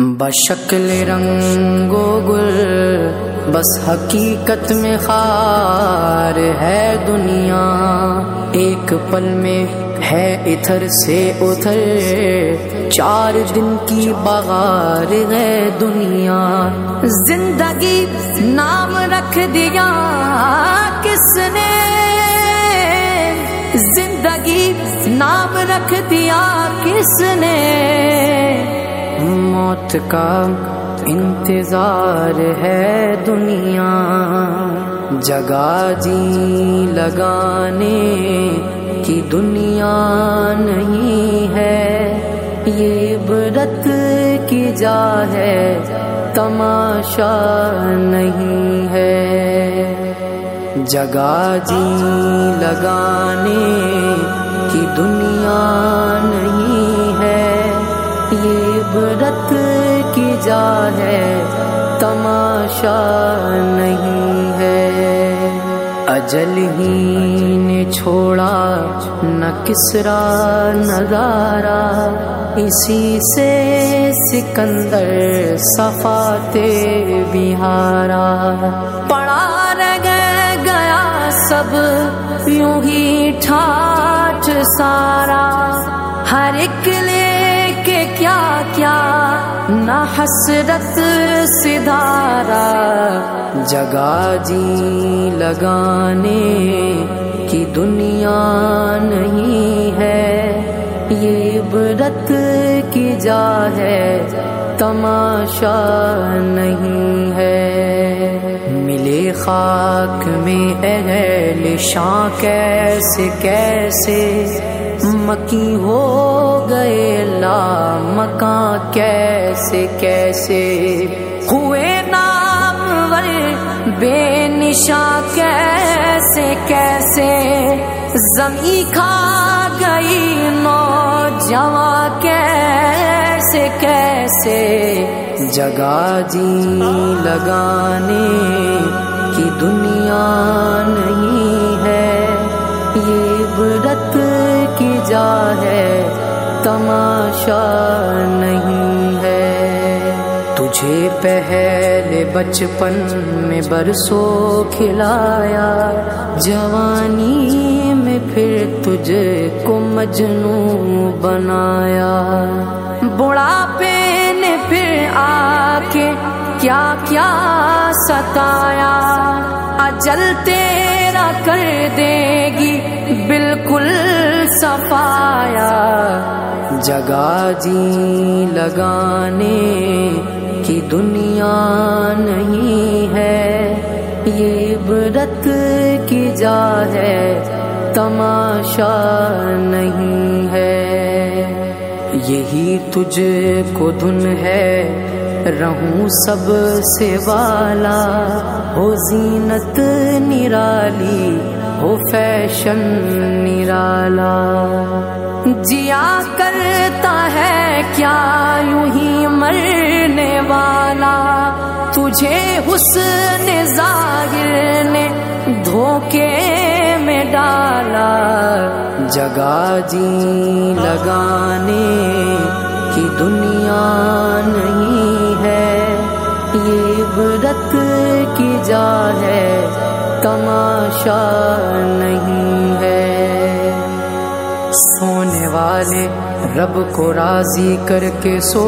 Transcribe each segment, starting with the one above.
بشکل رنگ و گل بس حقیقت میں خار ہے دنیا، ایک پل میں ہے ادھر سے ادھر، 4 دن کی بغار ہے دنیا۔ زندگی نام رکھ دیا کس نے، زندگی نام رکھ دیا کس نے، موت کا انتظار ہے دنیا۔ جگہ جی لگانے کی دنیا نہیں ہے، یہ عبرت کی جا ہے تماشا نہیں ہے۔ جگہ جی لگانے کی دنیا نہیں ہے، یہ عبرت کی جا ہے تماشا نہیں ہے۔ اجل ہی نے چھوڑا نہ کسرا نہ دارا، اسی سے سکندر صفاتے بہارا۔ پڑا رہ گیا سب یوں ہی ٹھاٹھ سارا، ہر ایک لے کے کیا کیا نہ حسرت سدھارا۔ جگہ جی لگانے کی دنیا نہیں ہے، یہ عبرت کی جا ہے تماشا نہیں ہے۔ ملے خاک میں اہل شاں کیسے کیسے، مکی ہو گئے لا مکاں کیسے کیسے، ہوئے نامور بے نشاں کیسے کیسے، زمین کھا گئی نوجواں کیسے کیسے۔ جگہ جی لگانے کی دنیا نہیں ہے، یہ عبرت کی جا ہے تماشا نہیں ہے۔ تجھے پہلے بچپن میں برسوں کھلایا، جوانی میں پھر تجھے کو مجنوں بنایا، بڑھاپے نے پھر آ کے کیا کیا ستایا، اجل تیرا کر دے گی بالکل صفایا۔ جگہ جی لگانے کی دنیا نہیں ہے، یہ عبرت کی جا ہے تماشا نہیں ہے۔ یہی تجھ کو دھن ہے رہوں سب سے والا، ہو زینت نرالی ہو فیشن نرالا، جیا کرتا ہے کیا یوں ہی مرنے والا، تجھے حسن ظاہر نے دھوکے میں ڈالا۔ جگہ جی لگانے کی دنیا نہیں ہے، یہ عبرت کی جا ہے تماشا نہیں ہے۔ سونے والے رب کو راضی کر کے سو،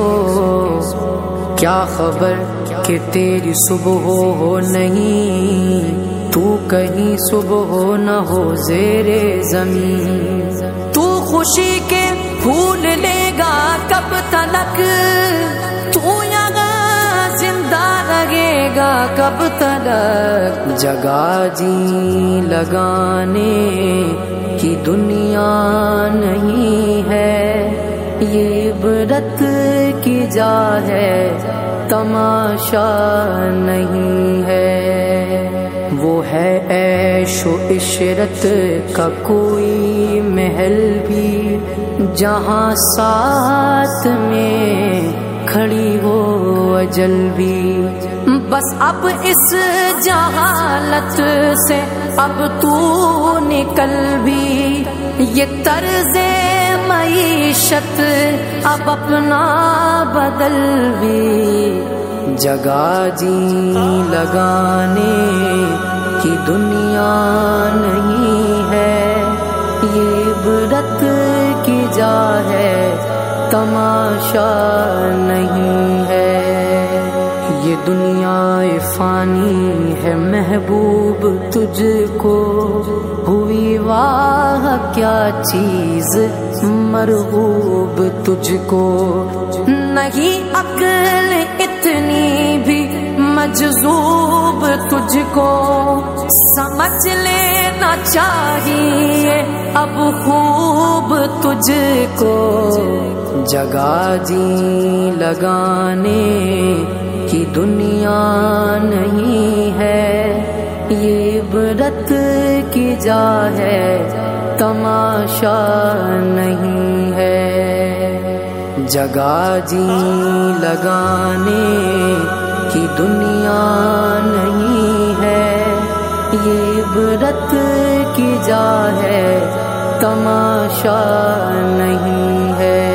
کیا خبر کہ تیری صبح ہو نہیں، تو کہیں صبح ہو نہ ہو زیر زمین۔ تو خوشی کے پھول لے گا کب تلک، تو یہاں زندہ رہے گا کب تلک۔ جگہ جی لگانے کی دنیا نہیں ہے، یہ عبرت کی جا ہے تماشا نہیں ہے۔ وہ ہے عیش و عشرت کا کوئی محل بھی، جہاں ساتھ میں کھڑی ہو اجل بھی۔ بس اب اس جہالت سے اب تو نکل بھی، یہ طرز معیشت عشرت اب اپنا بدل بھی، جگہ جی لگانے کی دنیا نہیں ہے، یہ عبرت کی جا ہے تماشا نہیں ہے۔ یہ دنیا فانی ہے محبوب تجھ کو، ہوئی واہ کیا چیز مرغوب تجھ کو، نہیں عقل اتنی بھی مجذوب تجھ کو، سمجھ لینا چاہیے اب خوب تجھ کو، جگہ جی لگانے کی دنیا نہیں ہے، یہ عبرت کی جا ہے تماشا نہیں ہے، جگہ جی لگانے کی دنیا نہیں ہے، یہ عبرت کی جا ہے تماشا نہیں ہے۔